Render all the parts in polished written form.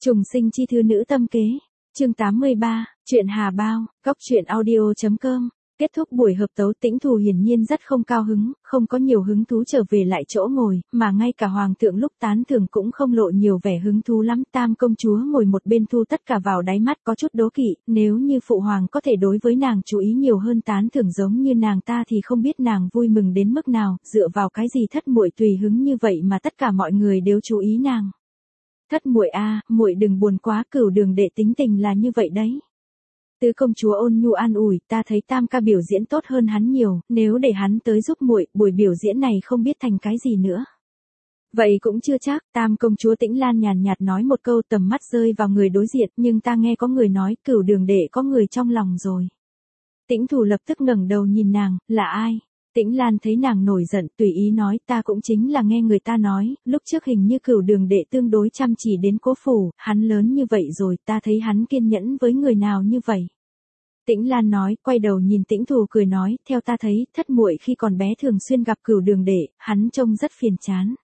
Trùng sinh chi thư nữ tâm kế. Chương 83, chuyện Hà Bao, góc truyện audio.com. Kết thúc buổi hợp tấu, Tĩnh Thù hiển nhiên rất không cao hứng, không có nhiều hứng thú trở về lại chỗ ngồi, mà ngay cả hoàng thượng lúc tán thưởng cũng không lộ nhiều vẻ hứng thú lắm. Tam công chúa ngồi một bên thu tất cả vào đáy mắt, có chút đố kỵ, nếu như phụ hoàng có thể đối với nàng chú ý nhiều hơn tán thưởng giống như nàng ta thì không biết nàng vui mừng đến mức nào, dựa vào cái gì thất muội tùy hứng như vậy mà tất cả mọi người đều chú ý nàng. Thất muội a, muội đừng buồn quá, Cửu Đường đệ tính tình là như vậy đấy. Tứ công chúa ôn nhu an ủi, ta thấy Tam ca biểu diễn tốt hơn hắn nhiều, nếu để hắn tới giúp muội, buổi biểu diễn này không biết thành cái gì nữa. Vậy cũng chưa chắc. Tam công chúa Tĩnh Lan nhàn nhạt nói một câu, tầm mắt rơi vào người đối diện, nhưng ta nghe có người nói Cửu Đường đệ có người trong lòng rồi. Tĩnh Thù lập tức ngẩng đầu nhìn nàng, là ai? Tĩnh Lan thấy nàng nổi giận, tùy ý nói, ta cũng chính là nghe người ta nói, lúc trước hình như Cửu Đường đệ tương đối chăm chỉ đến Cố phủ, hắn lớn như vậy rồi, ta thấy hắn kiên nhẫn với người nào như vậy. Tĩnh Lan nói, quay đầu nhìn Tĩnh Thù cười nói, theo ta thấy, thất muội khi còn bé thường xuyên gặp Cửu Đường đệ, hắn trông rất phiền chán.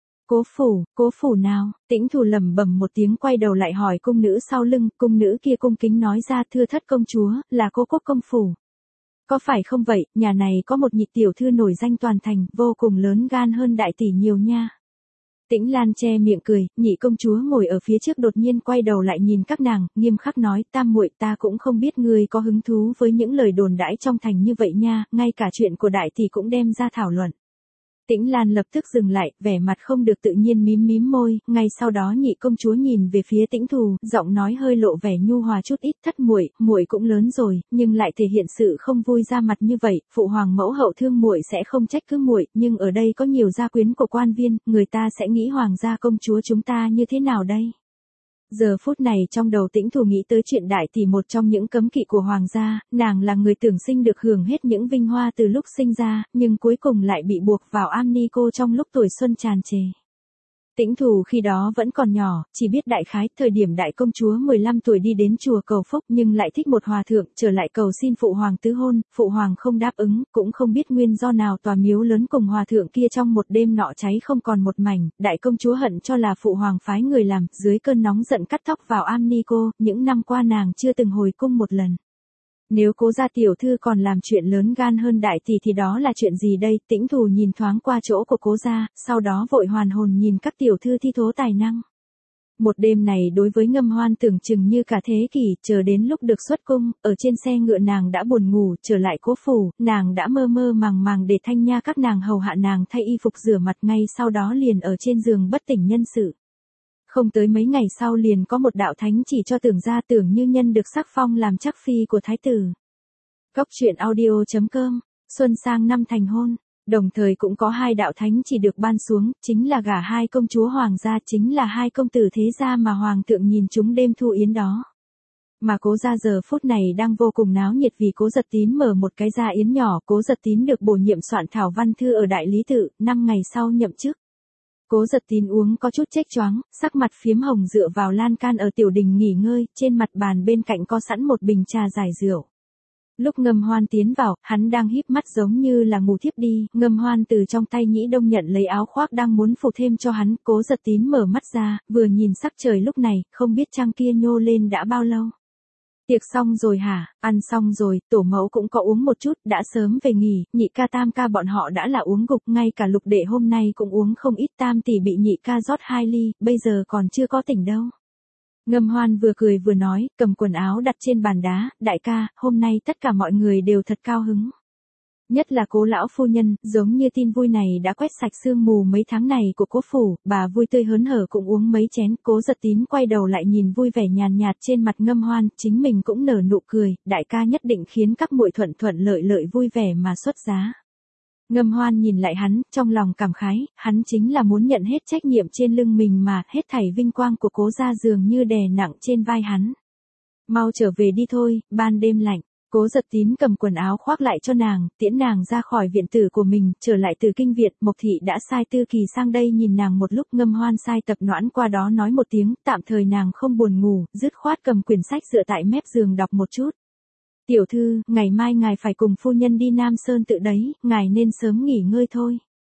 Cố phủ nào? Tĩnh Thù lẩm bẩm một tiếng, quay đầu lại hỏi cung nữ sau lưng, cung nữ kia cung kính nói ra, thưa thất công chúa, là Cố Quốc công phủ. Có phải không vậy, nhà này có một nhị tiểu thư nổi danh toàn thành, vô cùng lớn gan hơn đại tỷ nhiều nha. Tĩnh Lan che miệng cười, nhị công chúa ngồi ở phía trước đột nhiên quay đầu lại nhìn các nàng, nghiêm khắc nói, Tam muội, ta cũng không biết ngươi có hứng thú với những lời đồn đãi trong thành như vậy nha, ngay cả chuyện của đại tỷ cũng đem ra thảo luận. Tĩnh Lan lập tức dừng lại, vẻ mặt không được tự nhiên mím môi, ngay sau đó nhị công chúa nhìn về phía Tĩnh Thù, giọng nói hơi lộ vẻ nhu hòa chút ít, thất muội, muội cũng lớn rồi, nhưng lại thể hiện sự không vui ra mặt như vậy, phụ hoàng mẫu hậu thương muội sẽ không trách cứ muội, nhưng ở đây có nhiều gia quyến của quan viên, người ta sẽ nghĩ hoàng gia công chúa chúng ta như thế nào đây? Giờ phút này trong đầu Tĩnh Thù nghĩ tới chuyện đại tỷ, một trong những cấm kỵ của hoàng gia, nàng là người tưởng sinh được hưởng hết những vinh hoa từ lúc sinh ra, nhưng cuối cùng lại bị buộc vào am ni cô trong lúc tuổi xuân tràn trề. Tĩnh Thù khi đó vẫn còn nhỏ, chỉ biết đại khái, thời điểm đại công chúa 15 tuổi đi đến chùa cầu phúc nhưng lại thích một hòa thượng, trở lại cầu xin phụ hoàng tứ hôn, phụ hoàng không đáp ứng, cũng không biết nguyên do nào tòa miếu lớn cùng hòa thượng kia trong một đêm nọ cháy không còn một mảnh, đại công chúa hận cho là phụ hoàng phái người làm, dưới cơn nóng giận cắt tóc vào am ni cô, những năm qua nàng chưa từng hồi cung một lần. Nếu Cố gia tiểu thư còn làm chuyện lớn gan hơn đại tỷ thì đó là chuyện gì đây? Tĩnh Thù nhìn thoáng qua chỗ của Cố gia, sau đó vội hoàn hồn nhìn các tiểu thư thi thố tài năng. Một đêm này đối với Ngâm Hoan tưởng chừng như cả thế kỷ, chờ đến lúc được xuất cung, ở trên xe ngựa nàng đã buồn ngủ, trở lại Cố phủ, nàng đã mơ màng để Thanh Nha các nàng hầu hạ nàng thay y phục rửa mặt, ngay sau đó liền ở trên giường bất tỉnh nhân sự. Không tới mấy ngày sau liền có một đạo thánh chỉ cho Tưởng gia, Tưởng Như Nhân được sắc phong làm chắc phi của thái tử. Góc truyện audio.com, xuân sang năm thành hôn, đồng thời cũng có hai đạo thánh chỉ được ban xuống, chính là gả hai công chúa hoàng gia, chính là hai công tử thế gia mà hoàng thượng nhìn chúng đêm thu yến đó. Mà Cố gia giờ phút này đang vô cùng náo nhiệt vì Cố Giật Tín mở một cái gia yến nhỏ, Cố Giật Tín được bổ nhiệm soạn thảo văn thư ở đại lý tự, 5 ngày sau nhậm chức. Cố Giật Tín uống có chút chếch choáng, sắc mặt phiếm hồng dựa vào lan can ở tiểu đình nghỉ ngơi, trên mặt bàn bên cạnh có sẵn một bình trà giải rượu. Lúc Ngâm Hoan tiến vào, hắn đang híp mắt giống như là ngủ thiếp đi, Ngâm Hoan từ trong tay Nhĩ Đông nhận lấy áo khoác đang muốn phủ thêm cho hắn, Cố Giật Tín mở mắt ra, vừa nhìn sắc trời lúc này, không biết trăng kia nhô lên đã bao lâu. Tiệc xong rồi hả? Ăn xong rồi, tổ mẫu cũng có uống một chút, đã sớm về nghỉ, nhị ca tam ca bọn họ đã là uống gục, ngay cả Lục đệ hôm nay cũng uống không ít, tam tỷ bị nhị ca rót 2 ly, bây giờ còn chưa có tỉnh đâu. Ngâm Hoan vừa cười vừa nói, cầm quần áo đặt trên bàn đá, đại ca, hôm nay tất cả mọi người đều thật cao hứng. Nhất là Cố lão phu nhân, giống như tin vui này đã quét sạch sương mù mấy tháng này của Cố phủ, bà vui tươi hớn hở cũng uống mấy chén. Cố Giật Tín quay đầu lại nhìn vui vẻ nhàn nhạt trên mặt Ngâm Hoan, chính mình cũng nở nụ cười, đại ca nhất định khiến các muội thuận lợi vui vẻ mà xuất giá. Ngâm Hoan nhìn lại hắn, trong lòng cảm khái, hắn chính là muốn nhận hết trách nhiệm trên lưng mình mà, hết thảy vinh quang của Cố gia dường như đè nặng trên vai hắn. Mau trở về đi thôi, ban đêm lạnh. Cố Giật Tín cầm quần áo khoác lại cho nàng, tiễn nàng ra khỏi viện tử của mình, trở lại từ kinh viện, Mộc thị đã sai Tư Kỳ sang đây nhìn nàng một lúc. Ngâm Hoan sai Tập Noãn qua đó nói một tiếng, tạm thời nàng không buồn ngủ, dứt khoát cầm quyển sách dựa tại mép giường đọc một chút. Tiểu thư, ngày mai ngài phải cùng phu nhân đi Nam Sơn tự đấy, ngài nên sớm nghỉ ngơi thôi.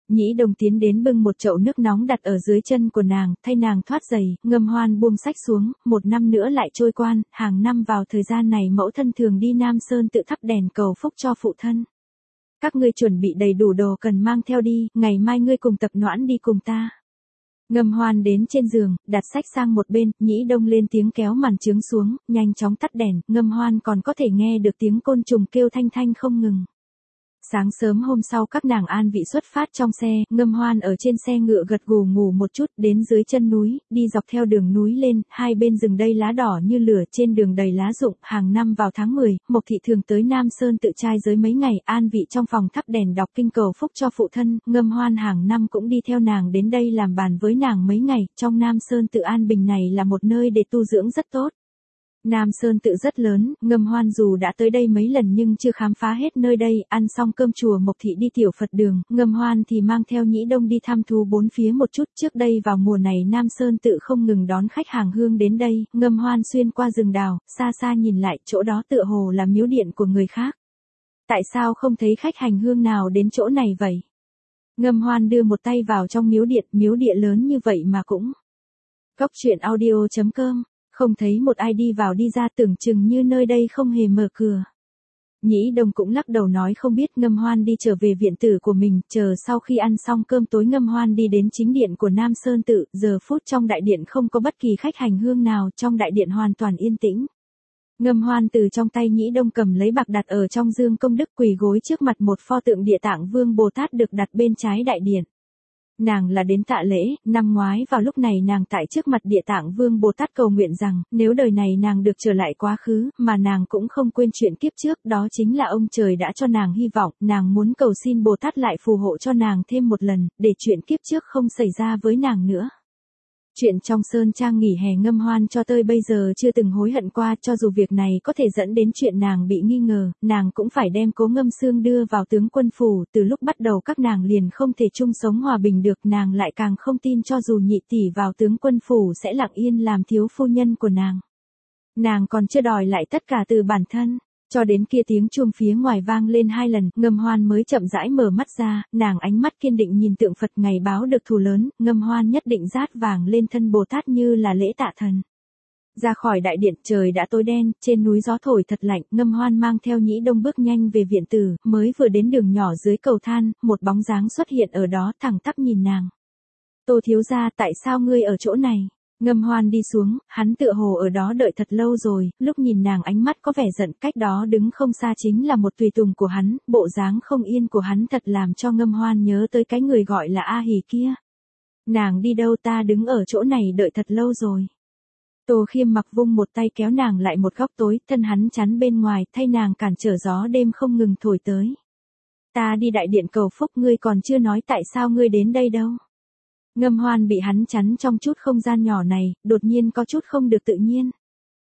Nhĩ Đông tiến đến bưng một chậu nước nóng đặt ở dưới chân của nàng, thay nàng thoát giày, Ngâm Hoan buông sách xuống, 1 năm nữa lại trôi qua, hàng năm vào thời gian này mẫu thân thường đi Nam Sơn tự thắp đèn cầu phúc cho phụ thân. Các ngươi chuẩn bị đầy đủ đồ cần mang theo đi, ngày mai ngươi cùng Tập Noãn đi cùng ta. Ngâm Hoan đến trên giường, đặt sách sang một bên, Nhĩ Đông lên tiếng kéo màn trướng xuống, nhanh chóng tắt đèn, Ngâm Hoan còn có thể nghe được tiếng côn trùng kêu thanh thanh không ngừng. Sáng sớm hôm sau các nàng an vị xuất phát trong xe, Ngâm Hoan ở trên xe ngựa gật gù ngủ một chút, đến dưới chân núi, đi dọc theo đường núi lên, hai bên rừng đầy lá đỏ như lửa, trên đường đầy lá rụng, hàng năm vào tháng 10, Mộc Thị thường tới Nam Sơn tự trai giới mấy ngày, an vị trong phòng thắp đèn đọc kinh cầu phúc cho phụ thân, Ngâm Hoan hàng năm cũng đi theo nàng đến đây làm bàn với nàng mấy ngày, trong Nam Sơn tự an bình này là một nơi để tu dưỡng rất tốt. Nam Sơn tự rất lớn, Ngâm Hoan dù đã tới đây mấy lần nhưng chưa khám phá hết nơi đây, ăn xong cơm chùa Mộc Thị đi tiểu Phật đường, Ngâm Hoan thì mang theo Nhĩ Đông đi thăm thú bốn phía một chút, trước đây vào mùa này Nam Sơn tự không ngừng đón khách hàng hương đến đây, Ngâm Hoan xuyên qua rừng đào, xa xa nhìn lại, chỗ đó tựa hồ là miếu điện của người khác. Tại sao không thấy khách hành hương nào đến chỗ này vậy? Ngâm Hoan đưa một tay vào trong miếu địa lớn như vậy mà cũng. Cóc truyện audio.com Không thấy một ai đi vào đi ra, tưởng chừng như nơi đây không hề mở cửa. Nhĩ Đông cũng lắc đầu nói không biết. Ngâm Hoan đi trở về viện tử của mình, chờ sau khi ăn xong cơm tối Ngâm Hoan đi đến chính điện của Nam Sơn tự, giờ phút trong đại điện không có bất kỳ khách hành hương nào, trong đại điện hoàn toàn yên tĩnh. Ngâm Hoan từ trong tay Nhĩ Đông cầm lấy bạc đặt ở trong dương công đức, quỳ gối trước mặt một pho tượng Địa Tạng Vương Bồ Tát được đặt bên trái đại điện. Nàng là đến tạ lễ, năm ngoái vào lúc này nàng tại trước mặt Địa Tạng Vương Bồ Tát cầu nguyện rằng, nếu đời này nàng được trở lại quá khứ, mà nàng cũng không quên chuyện kiếp trước, đó chính là ông trời đã cho nàng hy vọng, nàng muốn cầu xin Bồ Tát lại phù hộ cho nàng thêm một lần, để chuyện kiếp trước không xảy ra với nàng nữa. Chuyện trong Sơn Trang nghỉ hè Ngâm Hoan cho tới bây giờ chưa từng hối hận qua, cho dù việc này có thể dẫn đến chuyện nàng bị nghi ngờ, nàng cũng phải đem Cố Ngâm Xương đưa vào tướng quân phủ, từ lúc bắt đầu các nàng liền không thể chung sống hòa bình được, nàng lại càng không tin cho dù nhị tỷ vào tướng quân phủ sẽ lặng yên làm thiếu phu nhân của nàng. Nàng còn chưa đòi lại tất cả từ bản thân. Cho đến kia tiếng chuông phía ngoài vang lên 2 lần, Ngâm Hoan mới chậm rãi mở mắt ra, nàng ánh mắt kiên định nhìn tượng Phật ngày báo được thù lớn, Ngâm Hoan nhất định dát vàng lên thân Bồ Tát như là lễ tạ thần. Ra khỏi đại điện, trời đã tối đen, trên núi gió thổi thật lạnh, Ngâm Hoan mang theo Nhĩ Đông bước nhanh về viện tử, mới vừa đến đường nhỏ dưới cầu than, một bóng dáng xuất hiện ở đó thẳng tắp nhìn nàng. Tô thiếu gia, tại sao ngươi ở chỗ này? Ngâm Hoan đi xuống, hắn tựa hồ ở đó đợi thật lâu rồi, lúc nhìn nàng ánh mắt có vẻ giận, cách đó đứng không xa chính là một tùy tùng của hắn, bộ dáng không yên của hắn thật làm cho Ngâm Hoan nhớ tới cái người gọi là A Hỉ kia. Nàng đi đâu, ta đứng ở chỗ này đợi thật lâu rồi. Tô Khiêm mặc vung một tay kéo nàng lại một góc tối, thân hắn chắn bên ngoài, thay nàng cản trở gió đêm không ngừng thổi tới. Ta đi đại điện cầu phúc, ngươi còn chưa nói tại sao ngươi đến đây đâu. Ngâm Hoan bị hắn chắn trong chút không gian nhỏ này, đột nhiên có chút không được tự nhiên.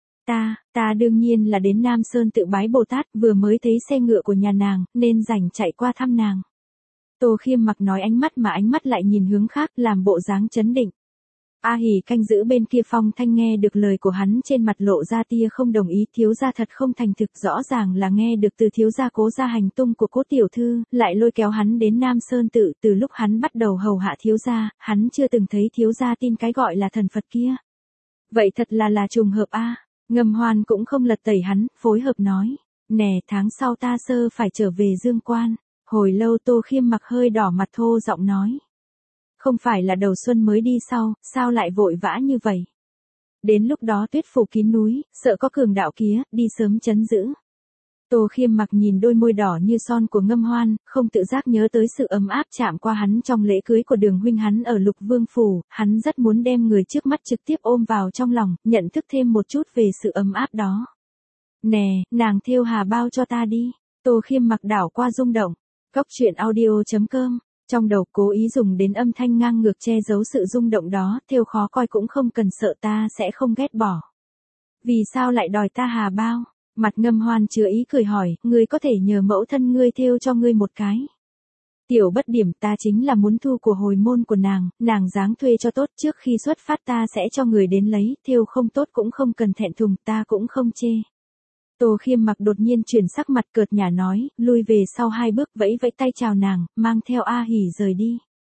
Ta đương nhiên là đến Nam Sơn tự bái Bồ Tát, vừa mới thấy xe ngựa của nhà nàng, nên rảnh chạy qua thăm nàng. Tô Khiêm mặc nói ánh mắt lại nhìn hướng khác, làm bộ dáng chấn định. A Hỉ canh giữ bên kia Phong Thanh nghe được lời của hắn trên mặt lộ ra tia không đồng ý, thiếu gia thật không thành thực, rõ ràng là nghe được từ thiếu gia Cố gia hành tung của Cố tiểu thư, lại lôi kéo hắn đến Nam Sơn tự, từ lúc hắn bắt đầu hầu hạ thiếu gia, hắn chưa từng thấy thiếu gia tin cái gọi là thần Phật kia. Vậy thật là trùng hợp a. Ngâm Hoan cũng không lật tẩy hắn, phối hợp nói, nè, tháng sau ta sơ phải trở về Dương Quan. Hồi lâu Tô Khiêm mặc hơi đỏ mặt thô giọng nói. Không phải là đầu xuân mới đi sao lại vội vã như vậy? Đến lúc đó tuyết phủ kín núi, sợ có cường đạo kia, đi sớm trấn giữ. Tô Khiêm mặc nhìn đôi môi đỏ như son của Ngâm Hoan, không tự giác nhớ tới sự ấm áp chạm qua hắn trong lễ cưới của Đường huynh hắn ở Lục Vương phủ, hắn rất muốn đem người trước mắt trực tiếp ôm vào trong lòng, nhận thức thêm một chút về sự ấm áp đó. Nè, nàng thêu hà bao cho ta đi. Tô Khiêm mặc đảo qua rung động. Cóc truyện audio.com Trong đầu cố ý dùng đến âm thanh ngang ngược che giấu sự rung động đó, thêu khó coi cũng không cần sợ, ta sẽ không ghét bỏ. Vì sao lại đòi ta hà bao? Mặt Ngâm Hoan chứa ý cười hỏi, ngươi có thể nhờ mẫu thân ngươi thêu cho ngươi một cái. Tiểu Bất Điểm, ta chính là muốn thu của hồi môn của nàng dáng thuê cho tốt, trước khi xuất phát ta sẽ cho người đến lấy, thêu không tốt cũng không cần thẹn thùng, ta cũng không chê. Tô Khiêm mặc đột nhiên chuyển sắc mặt cợt nhả nói, lui về sau 2 bước, vẫy vẫy tay chào nàng, mang theo A Hỉ rời đi.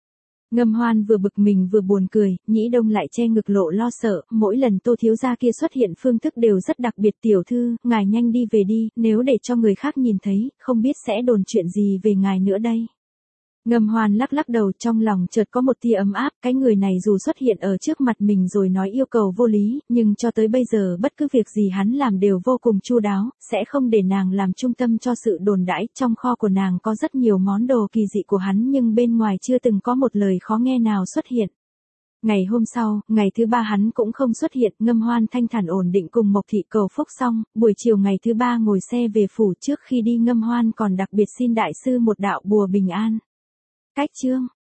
Ngâm Hoan vừa bực mình vừa buồn cười, Nhĩ Đông lại che ngực lộ lo sợ, mỗi lần Tô thiếu gia kia xuất hiện phương thức đều rất đặc biệt. Tiểu thư, ngài nhanh đi về đi, nếu để cho người khác nhìn thấy, không biết sẽ đồn chuyện gì về ngài nữa đây. Ngâm Hoan lắc lắc đầu, trong lòng chợt có một tia ấm áp, cái người này dù xuất hiện ở trước mặt mình rồi nói yêu cầu vô lý, nhưng cho tới bây giờ bất cứ việc gì hắn làm đều vô cùng chu đáo, sẽ không để nàng làm trung tâm cho sự đồn đãi. Trong kho của nàng có rất nhiều món đồ kỳ dị của hắn nhưng bên ngoài chưa từng có một lời khó nghe nào xuất hiện. Ngày hôm sau, ngày thứ ba hắn cũng không xuất hiện. Ngâm Hoan thanh thản ổn định cùng Mộc Thị cầu phúc xong, buổi chiều ngày thứ ba ngồi xe về phủ. Trước khi đi Ngâm Hoan còn đặc biệt xin đại sư một đạo bùa bình an. Cách chương